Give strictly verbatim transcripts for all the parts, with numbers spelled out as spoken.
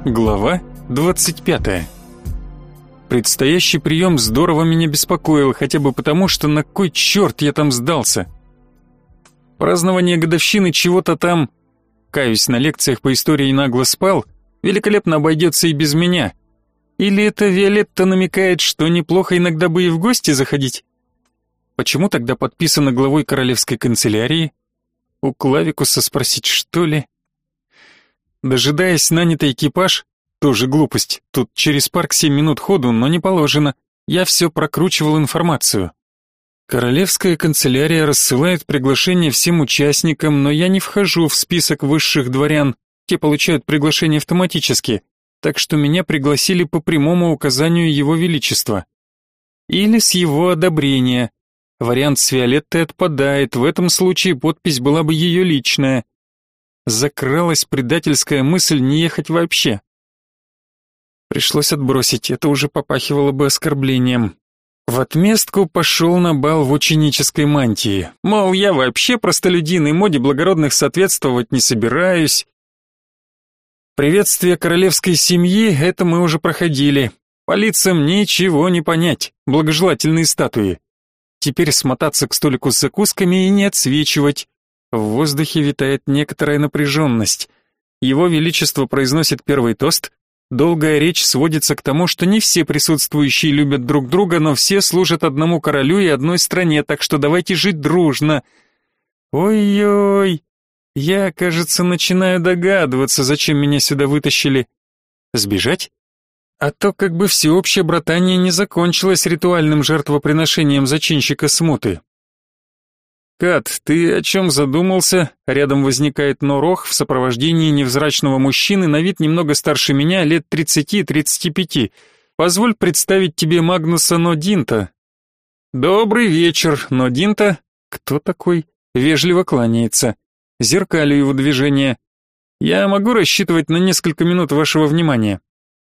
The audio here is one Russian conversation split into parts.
Глава двадцать пятая. Предстоящий прием здорово меня беспокоил, хотя бы потому, что на кой черт я там сдался? Празднование годовщины чего-то там, каюсь, на лекциях по истории нагло спал, великолепно обойдется и без меня. Или это Виолетта намекает, что неплохо иногда бы и в гости заходить? Почему тогда подписано главой королевской канцелярии? У Клавикуса спросить, что ли? Дожидаясь нанятый экипаж, тоже глупость, тут через парк семь минут ходу, но не положено, я все прокручивал информацию. Королевская канцелярия рассылает приглашение всем участникам, но я не вхожу в список высших дворян, те получают приглашение автоматически, так что меня пригласили по прямому указанию Его Величества. Или с его одобрения. Вариант с Виолеттой отпадает, в этом случае подпись была бы ее личная. Закралась предательская мысль не ехать вообще. Пришлось отбросить, это уже попахивало бы оскорблением. В отместку пошел на бал в ученической мантии. Мол, я вообще простолюдин и моде благородных соответствовать не собираюсь. Приветствие королевской семьи, это мы уже проходили. По лицам ничего не понять, благожелательные статуи. Теперь смотаться к столику с закусками и не отсвечивать. В воздухе витает некоторая напряженность. Его Величество произносит первый тост. Долгая речь сводится к тому, что не все присутствующие любят друг друга, но все служат одному королю и одной стране, так что давайте жить дружно. Ой-ой, я, кажется, начинаю догадываться, зачем меня сюда вытащили. Сбежать? А то как бы всеобщее братание не закончилось ритуальным жертвоприношением зачинщика смуты. «Кат, ты о чем задумался?» Рядом возникает Норох в сопровождении невзрачного мужчины, на вид немного старше меня, лет тридцати-тридцати пяти. «Позволь представить тебе Магнуса Нодинта». «Добрый вечер, Нодинта». «Кто такой?» Вежливо кланяется. Зеркалю его движения. «Я могу рассчитывать на несколько минут вашего внимания?»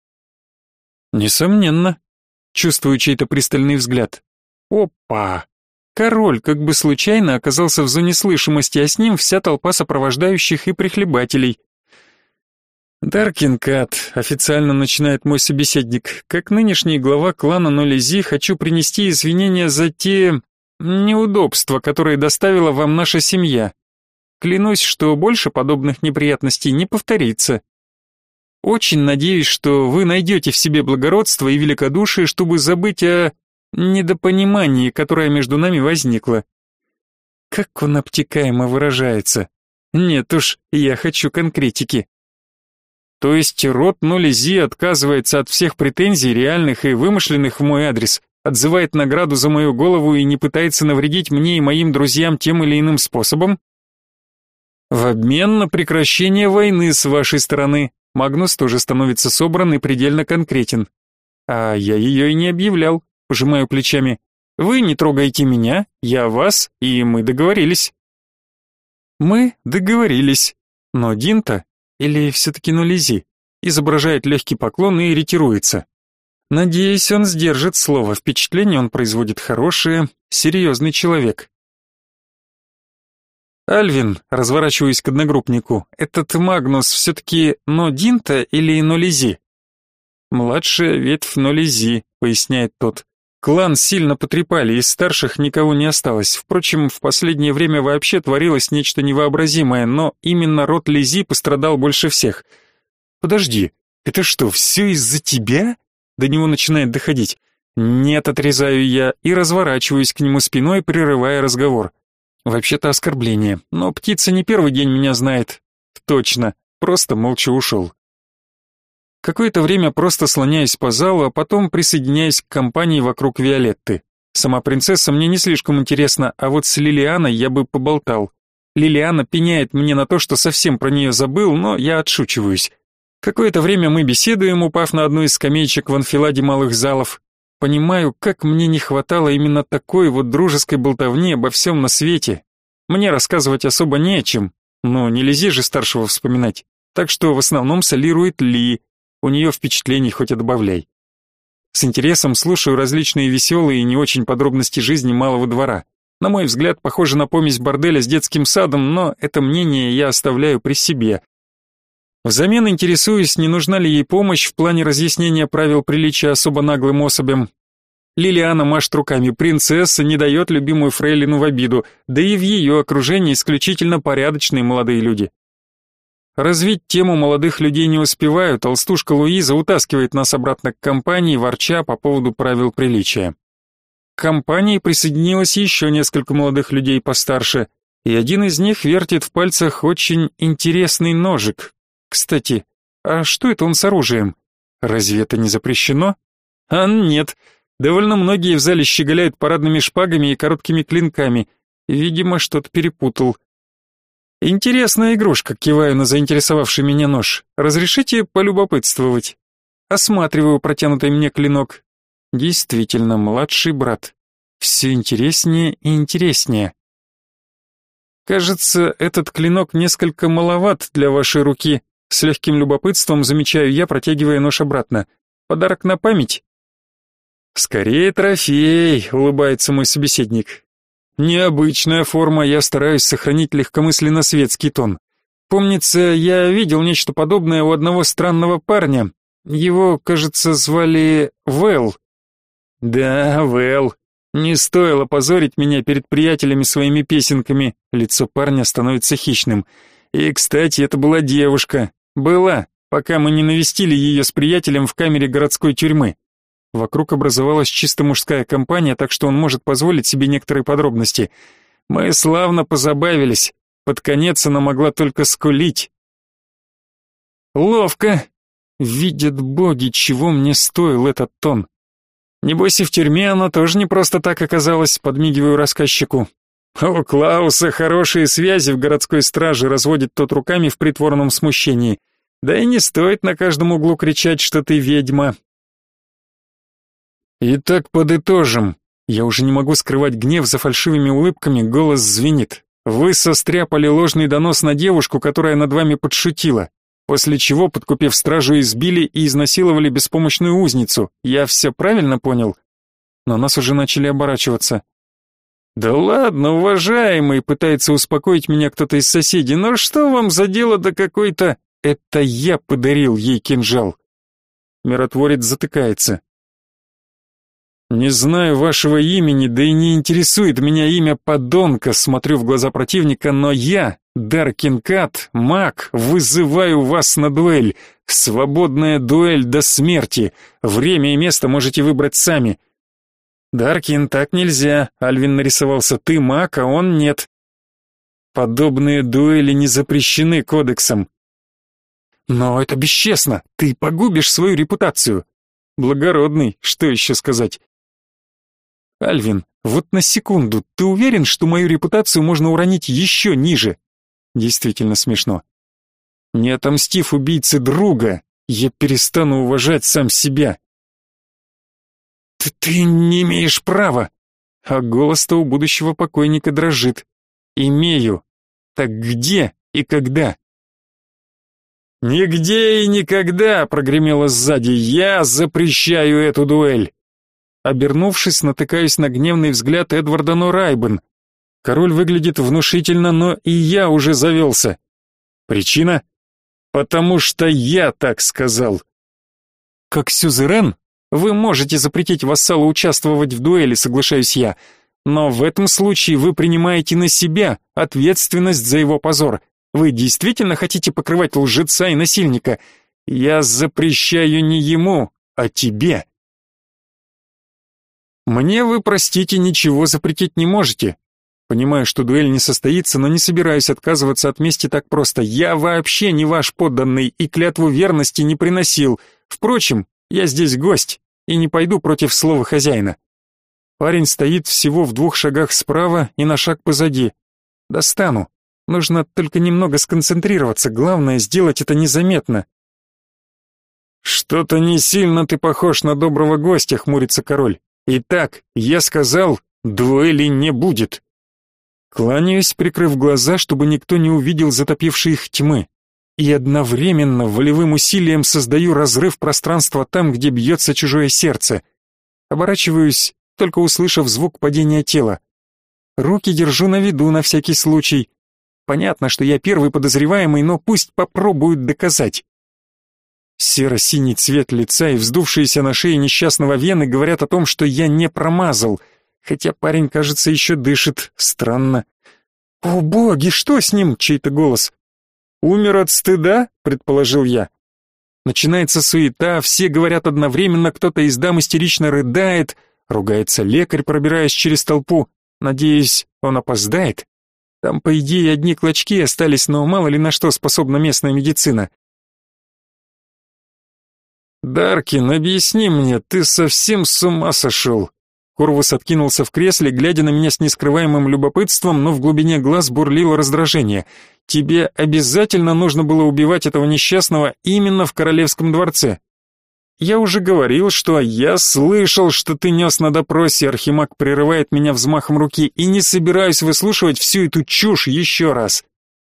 «Несомненно». Чувствую чей-то пристальный взгляд. «Опа!» Король как бы случайно оказался в зоне слышимости, а с ним вся толпа сопровождающих и прихлебателей. «Даркинкат», — официально начинает мой собеседник, «как нынешний глава клана Нолизи хочу принести извинения за те неудобства, которые доставила вам наша семья. Клянусь, что больше подобных неприятностей не повторится. Очень надеюсь, что вы найдете в себе благородство и великодушие, чтобы забыть о недопонимании, которое между нами возникло». Как он обтекаемо выражается. Нет уж, я хочу конкретики. То есть род Нолизи отказывается от всех претензий, реальных и вымышленных в мой адрес, отзывает награду за мою голову и не пытается навредить мне и моим друзьям тем или иным способом? В обмен на прекращение войны с вашей стороны. Магнус тоже становится собран и предельно конкретен. А я ее и не объявлял. Пожимаю плечами. Вы не трогаете меня, я вас, и мы договорились. Мы договорились. Но Динта, или все-таки Нолизи, изображает легкий поклон и ретируется. Надеюсь, он сдержит слово. Впечатление он производит хорошее, серьезный человек. Альвин, разворачиваюсь к одногруппнику, этот Магнус все-таки Нодинта или Нолизи? Младшая ветвь Нолизи, поясняет тот. Клан сильно потрепали, из старших никого не осталось. Впрочем, в последнее время вообще творилось нечто невообразимое, но именно род Лизи пострадал больше всех. Подожди, это что, все из-за тебя? До него начинает доходить. Нет, отрезаю я и разворачиваюсь к нему спиной, прерывая разговор. Вообще-то оскорбление, но птица не первый день меня знает. Точно, просто молча ушел. Какое-то время просто слоняюсь по залу, а потом присоединяюсь к компании вокруг Виолетты. Сама принцесса мне не слишком интересна, а вот с Лилианой я бы поболтал. Лилиана пеняет мне на то, что совсем про нее забыл, но я отшучиваюсь. Какое-то время мы беседуем, упав на одну из скамеечек в анфиладе малых залов. Понимаю, как мне не хватало именно такой вот дружеской болтовни обо всем на свете. Мне рассказывать особо не о чем, но не Лизи же старшего вспоминать. Так что в основном солирует Ли. У нее впечатлений хоть отбавляй. С интересом слушаю различные веселые и не очень подробности жизни малого двора. На мой взгляд, похоже на помесь борделя с детским садом, но это мнение я оставляю при себе. Взамен интересуюсь, не нужна ли ей помощь в плане разъяснения правил приличия особо наглым особям. Лилиана машет руками, принцесса не дает любимую фрейлину в обиду, да и в ее окружении исключительно порядочные молодые люди. Развить тему молодых людей не успеваю, толстушка Луиза утаскивает нас обратно к компании, ворча по поводу правил приличия. К компании присоединилось еще несколько молодых людей постарше, и один из них вертит в пальцах очень интересный ножик. Кстати, а что это он с оружием? Разве это не запрещено? А нет. Довольно многие в зале щеголяют парадными шпагами и короткими клинками. Видимо, что-то перепутал. Интересная игрушка, киваю на заинтересовавший меня нож. Разрешите полюбопытствовать? Осматриваю протянутый мне клинок. Действительно, младший брат. Все интереснее и интереснее. Кажется, этот клинок несколько маловат для вашей руки. С легким любопытством замечаю я, протягивая нож обратно. Подарок на память? Скорее трофей, улыбается мой собеседник. Необычная форма, я стараюсь сохранить легкомысленно светский тон. Помнится, я видел нечто подобное у одного странного парня. Его, кажется, звали Вэл. Да, Вэл. Не стоило позорить меня перед приятелями своими песенками. Лицо парня становится хищным. И, кстати, это была девушка. Была, пока мы не навестили ее с приятелем в камере городской тюрьмы. Вокруг образовалась чисто мужская компания, так что он может позволить себе некоторые подробности. Мы славно позабавились. Под конец она могла только скулить. Ловко. Видят боги, чего мне стоил этот тон. Небось и в тюрьме она тоже не просто так оказалась, подмигиваю рассказчику. У Клауса хорошие связи в городской страже, разводит тот руками в притворном смущении. Да и не стоит на каждом углу кричать, что ты ведьма. Итак, подытожим. Я уже не могу скрывать гнев за фальшивыми улыбками, голос звенит. Вы состряпали ложный донос на девушку, которая над вами подшутила, после чего, подкупив стражу, избили и изнасиловали беспомощную узницу. Я все правильно понял? Но нас уже начали оборачиваться. Да ладно, уважаемый, пытается успокоить меня кто-то из соседей. Но что вам за дело до какой-то... Это я подарил ей кинжал. Миротворец затыкается. Не знаю вашего имени, да и не интересует меня имя подонка, смотрю в глаза противника, но я, Даркинкат, маг, вызываю вас на дуэль. Свободная дуэль до смерти. Время и место можете выбрать сами. Даркин, так нельзя. Альвин нарисовался. Ты маг, а он нет. Подобные дуэли не запрещены кодексом. Но это бесчестно. Ты погубишь свою репутацию. Благородный, что еще сказать? Альвин, вот на секунду, ты уверен, что мою репутацию можно уронить еще ниже? Действительно смешно. Не отомстив убийце друга, я перестану уважать сам себя. Ты, ты не имеешь права. А голос-то у будущего покойника дрожит. Имею. Так где и когда? Нигде и никогда, прогремело сзади. Я запрещаю эту дуэль. Обернувшись, натыкаюсь на гневный взгляд Эдварда Норайбен. Король выглядит внушительно, но и я уже завелся. Причина? Потому что я так сказал. Как сюзерен, вы можете запретить вассалу участвовать в дуэли, соглашаюсь я, но в этом случае вы принимаете на себя ответственность за его позор. Вы действительно хотите покрывать лжеца и насильника? Я запрещаю не ему, а тебе. Мне вы, простите, ничего запретить не можете. Понимаю, что дуэль не состоится, но не собираюсь отказываться от мести так просто. Я вообще не ваш подданный и клятву верности не приносил. Впрочем, я здесь гость и не пойду против слова хозяина. Парень стоит всего в двух шагах справа и на шаг позади. Достану. Нужно только немного сконцентрироваться, главное сделать это незаметно. Что-то не сильно ты похож на доброго гостя, хмурится король. Итак, я сказал, дуэли не будет. Кланяюсь, прикрыв глаза, чтобы никто не увидел затопившей их тьмы, и одновременно волевым усилием создаю разрыв пространства там, где бьется чужое сердце. Оборачиваюсь, только услышав звук падения тела. Руки держу на виду на всякий случай. понятно, что я первый подозреваемый, но пусть попробуют доказать. Серо-синий цвет лица и вздувшиеся на шее несчастного вены говорят о том, что я не промазал, хотя парень, кажется, еще дышит. Странно. «О, боги, что с ним?» — чей-то голос. «Умер от стыда?» — предположил я. Начинается суета, все говорят одновременно, кто-то из дам истерично рыдает, ругается лекарь, пробираясь через толпу. Надеюсь, он опоздает. Там, по идее, одни клочки остались, но мало ли на что способна местная медицина. «Даркин, объясни мне, ты совсем с ума сошел?» Корвус откинулся в кресле, глядя на меня с нескрываемым любопытством, но в глубине глаз бурлило раздражение. «Тебе обязательно нужно было убивать этого несчастного именно в королевском дворце?» «Я уже говорил, что я слышал, что ты нес на допросе», — Архимаг прерывает меня взмахом руки, «и не собираюсь выслушивать всю эту чушь еще раз.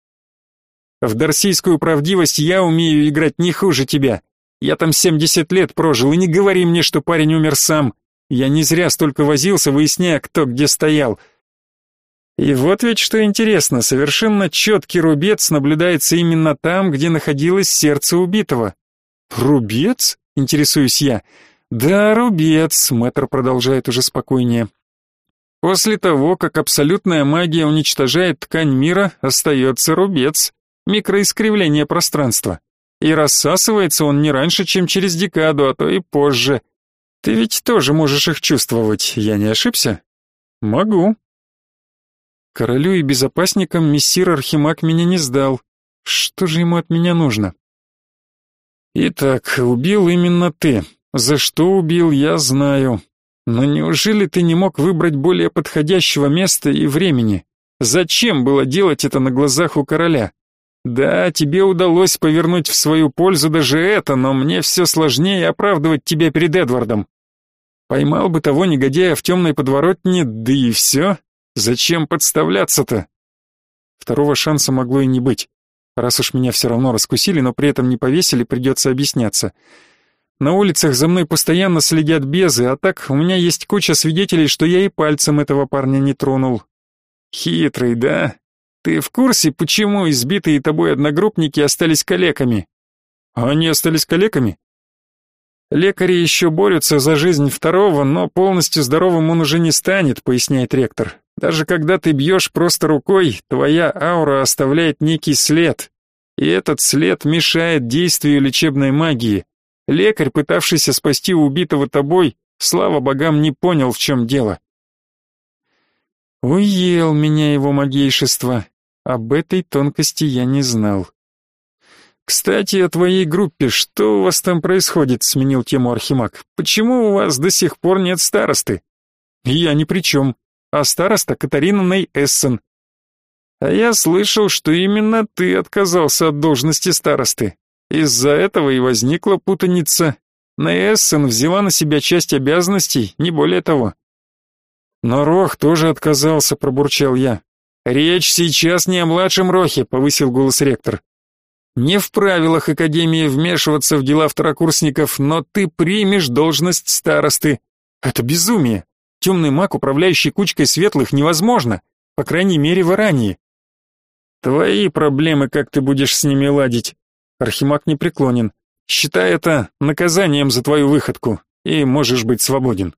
В дарсийскую правдивость я умею играть не хуже тебя. Я там семьдесят лет прожил, и не говори мне, что парень умер сам. Я не зря столько возился, выясняя, кто где стоял. И вот ведь что интересно, совершенно четкий рубец наблюдается именно там, где находилось сердце убитого». «Рубец?» — интересуюсь я. «Да, рубец», — мэтр продолжает уже спокойнее. «После того, как абсолютная магия уничтожает ткань мира, остается рубец, микроискривление пространства. И рассасывается он не раньше, чем через декаду, а то и позже. Ты ведь тоже можешь их чувствовать, я не ошибся?» «Могу». Королю и безопасникам мессир Архимаг меня не сдал. Что же ему от меня нужно? «Итак, убил именно ты. За что убил, я знаю. Но неужели ты не мог выбрать более подходящего места и времени? Зачем было делать это на глазах у короля? Да, тебе удалось повернуть в свою пользу даже это, но мне все сложнее оправдывать тебя перед Эдвардом. Поймал бы того негодяя в темной подворотне, да и все. Зачем подставляться-то?» Второго шанса могло и не быть. Раз уж меня все равно раскусили, но при этом не повесили, придется объясняться. На улицах за мной постоянно следят безы, а так у меня есть куча свидетелей, что я и пальцем этого парня не тронул. Хитрый, да? Ты в курсе, почему избитые тобой одногруппники остались калеками? А они остались калеками? Лекари еще борются за жизнь второго, но полностью здоровым он уже не станет, поясняет ректор. Даже когда ты бьешь просто рукой, твоя аура оставляет некий след. И этот след мешает действию лечебной магии. Лекарь, пытавшийся спасти убитого тобой, слава богам, не понял, в чем дело. Уел меня его магейшество. Об этой тонкости я не знал. «Кстати, о твоей группе, что у вас там происходит?» — сменил тему Архимаг. «Почему у вас до сих пор нет старосты?» «Я ни при чем, а староста Катарина Ней Эссен». «А я слышал, что именно ты отказался от должности старосты. Из-за этого и возникла путаница. Ней Эссен взяла на себя часть обязанностей, не более того». «Но Рох тоже отказался», — пробурчал я. «Речь сейчас не о младшем Рохе», — повысил голос ректор. «Не в правилах Академии вмешиваться в дела второкурсников, но ты примешь должность старосты. Это безумие. Темный маг, управляющий кучкой светлых, невозможно. По крайней мере, в Ирании». «Твои проблемы, как ты будешь с ними ладить?» Архимаг не преклонен. «Считай это наказанием за твою выходку, и можешь быть свободен».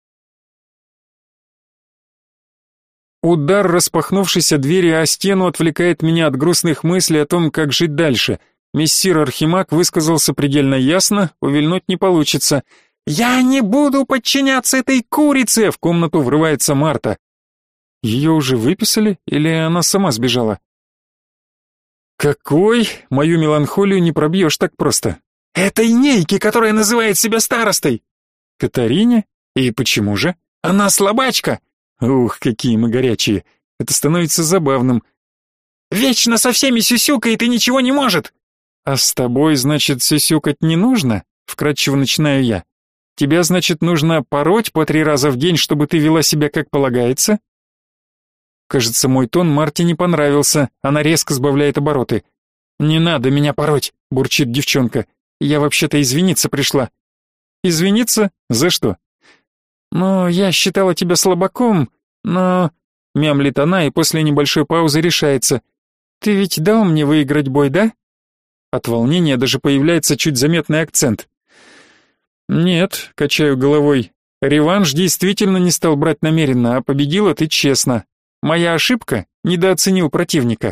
Удар распахнувшейся двери о стену отвлекает меня от грустных мыслей о том, как жить дальше. Мессир Архимаг высказался предельно ясно, увильнуть не получится. «Я не буду подчиняться этой курице!» — в комнату врывается Марта. Ее уже выписали или она сама сбежала? «Какой? Мою меланхолию не пробьешь так просто». «Этой нейке, которая называет себя старостой!» «Катарине? И почему же?» «Она слабачка!» Ух, какие мы горячие. Это становится забавным. «Вечно со всеми сюсюкает и ничего не может!» «А с тобой, значит, сюсюкать не нужно?» Вкратчиво начинаю я. «Тебя, значит, нужно пороть по три раза в день, чтобы ты вела себя как полагается?» Кажется, мой тон Марте не понравился. Она резко сбавляет обороты. «Не надо меня пороть», — бурчит девчонка. «Я вообще-то извиниться пришла». «Извиниться? За что?» «Ну, я считала тебя слабаком, но...» Мямлит она и после небольшой паузы решается. Ты ведь дал мне выиграть бой, да? От волнения даже появляется чуть заметный акцент. Нет, качаю головой. Реванш действительно не стал брать намеренно, а победила ты честно. Моя ошибка? Недооценил противника.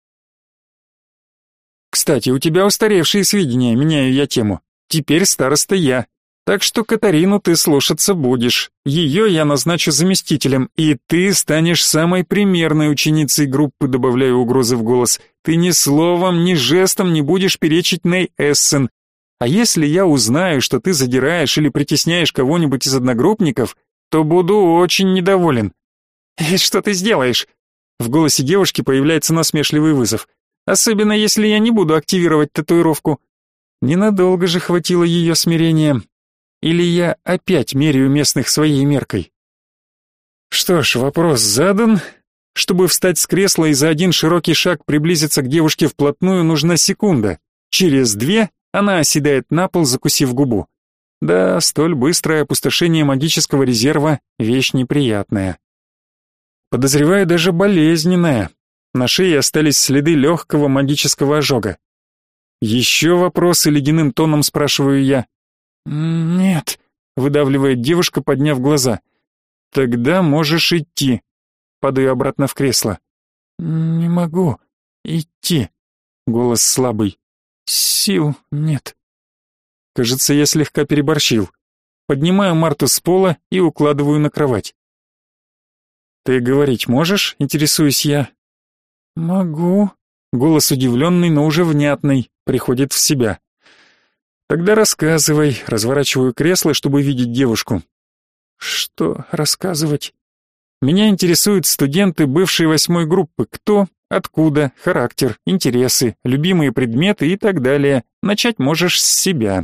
Кстати, у тебя устаревшие сведения, меняю я тему. Теперь староста я. Так что Катарину ты слушаться будешь. Ее я назначу заместителем, и ты станешь самой примерной ученицей группы, добавляю угрозы в голос. Ты ни словом, ни жестом не будешь перечить Ней Эссен. А если я узнаю, что ты задираешь или притесняешь кого-нибудь из одногруппников, то буду очень недоволен. И что ты сделаешь? В голосе девушки появляется насмешливый вызов. Особенно если я не буду активировать татуировку. Ненадолго же хватило ее смирения. Или я опять меряю местных своей меркой? Что ж, вопрос задан. Чтобы встать с кресла и за один широкий шаг приблизиться к девушке вплотную, нужна секунда. Через две она оседает на пол, закусив губу. Да, столь быстрое опустошение магического резерва — вещь неприятная. Подозреваю, даже болезненная. На шее остались следы легкого магического ожога. Еще вопросы ледяным тоном спрашиваю я. «Нет», — выдавливает девушка, подняв глаза. «Тогда можешь идти». Падаю обратно в кресло. «Не могу идти», — голос слабый. «Сил нет». Кажется, я слегка переборщил. Поднимаю Марту с пола и укладываю на кровать. «Ты говорить можешь?» — интересуюсь я. «Могу». Голос удивленный, но уже внятный, приходит в себя. «Тогда рассказывай», — разворачиваю кресло, чтобы видеть девушку. «Что рассказывать?» «Меня интересуют студенты бывшей восьмой группы. Кто, откуда, характер, интересы, любимые предметы и так далее. Начать можешь с себя».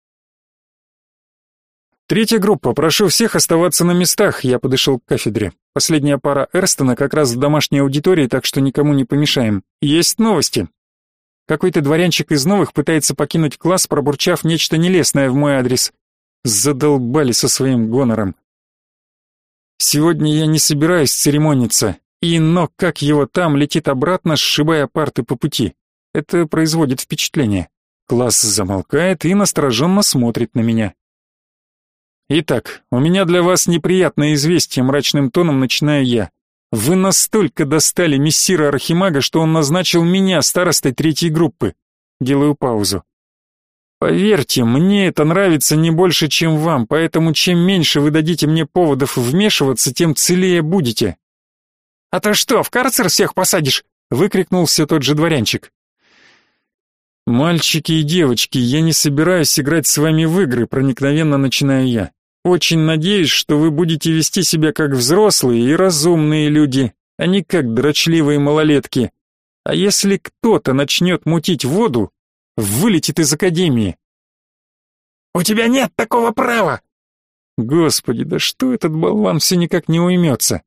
«Третья группа, прошу всех оставаться на местах», — я подошел к кафедре. Последняя пара Эрстона как раз в домашней аудитории, так что никому не помешаем. Есть новости. Какой-то дворянчик из новых пытается покинуть класс, пробурчав нечто нелестное в мой адрес. Задолбали со своим гонором. Сегодня я не собираюсь церемониться, и но как его там летит обратно, сшибая парты по пути. Это производит впечатление. Класс замолкает и настороженно смотрит на меня. «Итак, у меня для вас неприятное известие», — мрачным тоном начинаю я. «Вы настолько достали мессира Архимага, что он назначил меня старостой третьей группы». Делаю паузу. «Поверьте, мне это нравится не больше, чем вам, поэтому чем меньше вы дадите мне поводов вмешиваться, тем целее будете». «А ты что, в карцер всех посадишь?» — выкрикнул все тот же дворянчик. «Мальчики и девочки, я не собираюсь играть с вами в игры», — проникновенно начинаю я. «Очень надеюсь, что вы будете вести себя как взрослые и разумные люди, а не как дрочливые малолетки. А если кто-то начнет мутить воду, вылетит из академии». «У тебя нет такого права!» Господи, да что этот болван все никак не уймется?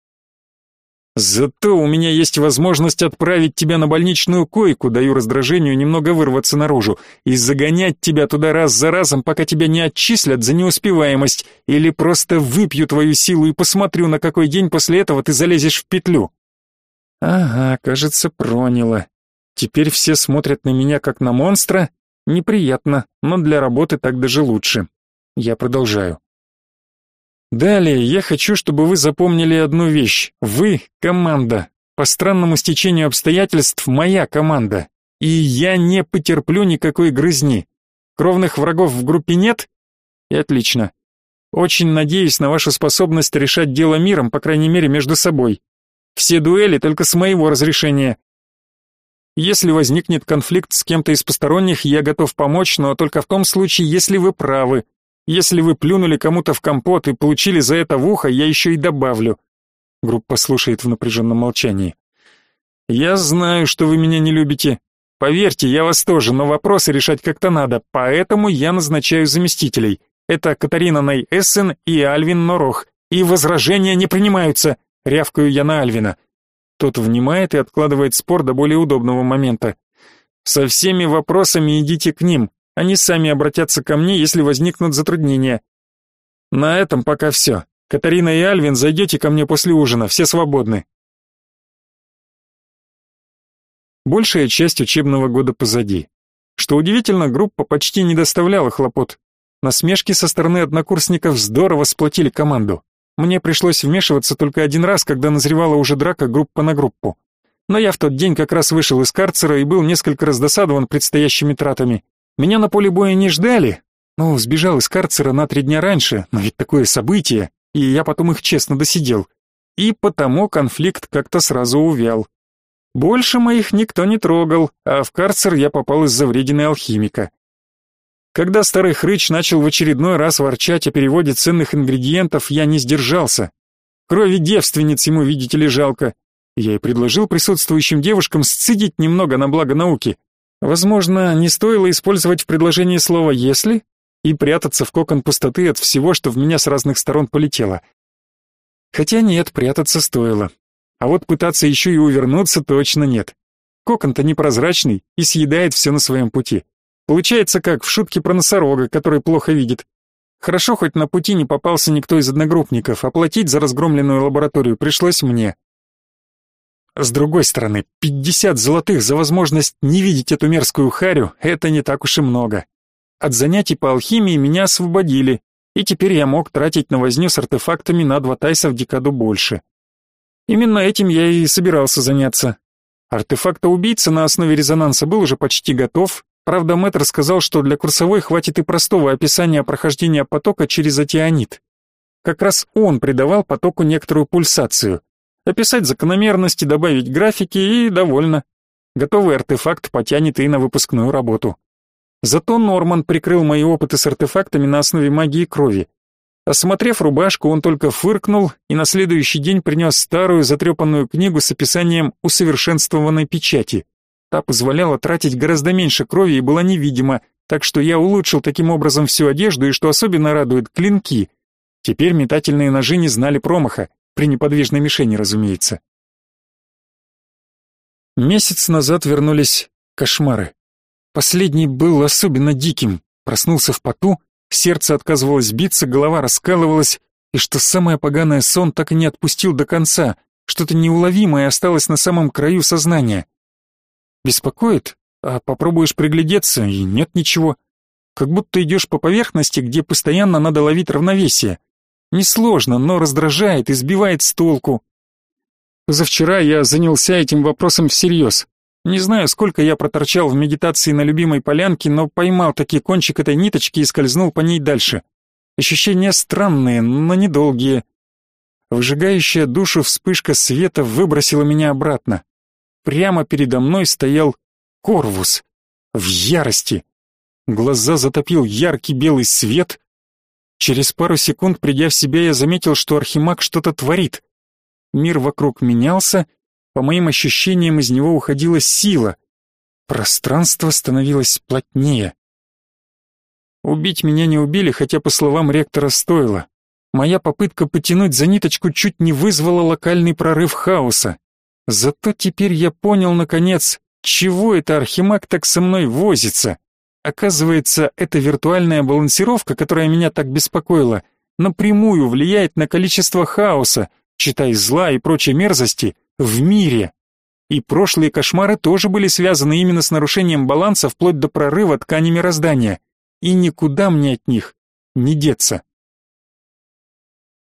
«Зато у меня есть возможность отправить тебя на больничную койку», даю раздражению немного вырваться наружу, «и загонять тебя туда раз за разом, пока тебя не отчислят за неуспеваемость, или просто выпью твою силу и посмотрю, на какой день после этого ты залезешь в петлю». Ага, кажется, проняло. Теперь все смотрят на меня как на монстра. Неприятно, но для работы так даже лучше. Я продолжаю. Далее я хочу, чтобы вы запомнили одну вещь. Вы — команда. По странному стечению обстоятельств моя команда. И я не потерплю никакой грызни. Кровных врагов в группе нет? И отлично. Очень надеюсь на вашу способность решать дело миром, по крайней мере, между собой. Все дуэли только с моего разрешения. Если возникнет конфликт с кем-то из посторонних, я готов помочь, но только в том случае, если вы правы. Если вы плюнули кому-то в компот и получили за это в ухо, я еще и добавлю. Группа слушает в напряженном молчании. Я знаю, что вы меня не любите. Поверьте, я вас тоже, но вопросы решать как-то надо, поэтому я назначаю заместителей. Это Катарина Ней Эссен и Альвин Норох. И возражения не принимаются, рявкаю я на Альвина. Тот внимает и откладывает спор до более удобного момента. Со всеми вопросами идите к ним. Они сами обратятся ко мне, если возникнут затруднения. На этом пока все. Катарина и Альвин, зайдете ко мне после ужина, все свободны. Большая часть учебного года позади. Что удивительно, группа почти не доставляла хлопот. Насмешки со стороны однокурсников здорово сплотили команду. Мне пришлось вмешиваться только один раз, когда назревала уже драка группа на группу. Но я в тот день как раз вышел из карцера и был несколько раздосадован предстоящими тратами. Меня на поле боя не ждали. Ну, сбежал из карцера на три дня раньше, но ведь такое событие, и я потом их честно досидел. И потому конфликт как-то сразу увял. Больше моих никто не трогал, а в карцер я попал из-за вредины алхимика. Когда старый хрыч начал в очередной раз ворчать о переводе ценных ингредиентов, я не сдержался. Крови девственниц ему, видите ли, жалко. Я и предложил присутствующим девушкам сцедить немного на благо науки. Возможно, не стоило использовать в предложении слово «если» и прятаться в кокон пустоты от всего, что в меня с разных сторон полетело. Хотя нет, прятаться стоило. А вот пытаться еще и увернуться точно нет. Кокон-то непрозрачный и съедает все на своем пути. Получается, как в шутке про носорога, который плохо видит. Хорошо, хоть на пути не попался никто из одногруппников, а платить за разгромленную лабораторию пришлось мне. С другой стороны, пятьдесят золотых за возможность не видеть эту мерзкую харю — это не так уж и много. От занятий по алхимии меня освободили, и теперь я мог тратить на возню с артефактами на два тайса в декаду больше. Именно этим я и собирался заняться. Артефакта-убийца на основе резонанса был уже почти готов, правда, мэтр сказал, что для курсовой хватит и простого описания прохождения потока через атионит. Как раз он придавал потоку некоторую пульсацию. Описать закономерности, добавить графики и довольно. Готовый артефакт потянет и на выпускную работу. Зато Норман прикрыл мои опыты с артефактами на основе магии крови. Осмотрев рубашку, он только фыркнул и на следующий день принес старую затрепанную книгу с описанием усовершенствованной печати. Та позволяла тратить гораздо меньше крови и была невидима, так что я улучшил таким образом всю одежду и, что особенно радует, клинки. Теперь метательные ножи не знали промаха. При неподвижной мишени, разумеется. Месяц назад вернулись кошмары. Последний был особенно диким. Проснулся в поту, сердце отказывалось биться, голова раскалывалась, и что самое поганое, сон так и не отпустил до конца. Что-то неуловимое осталось на самом краю сознания. Беспокоит? А попробуешь приглядеться, и нет ничего. Как будто идешь по поверхности, где постоянно надо ловить равновесие. Несложно, но раздражает и сбивает с толку. Позавчера я занялся этим вопросом всерьез. Не знаю, сколько я проторчал в медитации на любимой полянке, но поймал таки кончик этой ниточки и скользнул по ней дальше. Ощущения странные, но недолгие. Выжигающая душу вспышка света выбросила меня обратно. Прямо передо мной стоял Корвус. В ярости. Глаза затопил яркий белый свет. Через пару секунд, придя в себя, я заметил, что архимаг что-то творит. Мир вокруг менялся, по моим ощущениям, из него уходила сила. Пространство становилось плотнее. Убить меня не убили, хотя, по словам ректора, стоило. Моя попытка потянуть за ниточку чуть не вызвала локальный прорыв хаоса. Зато теперь я понял, наконец, чего это архимаг так со мной возится. Оказывается, эта виртуальная балансировка, которая меня так беспокоила, напрямую влияет на количество хаоса, читай зла и прочей мерзости, в мире. И прошлые кошмары тоже были связаны именно с нарушением баланса вплоть до прорыва ткани мироздания. И никуда мне от них не деться.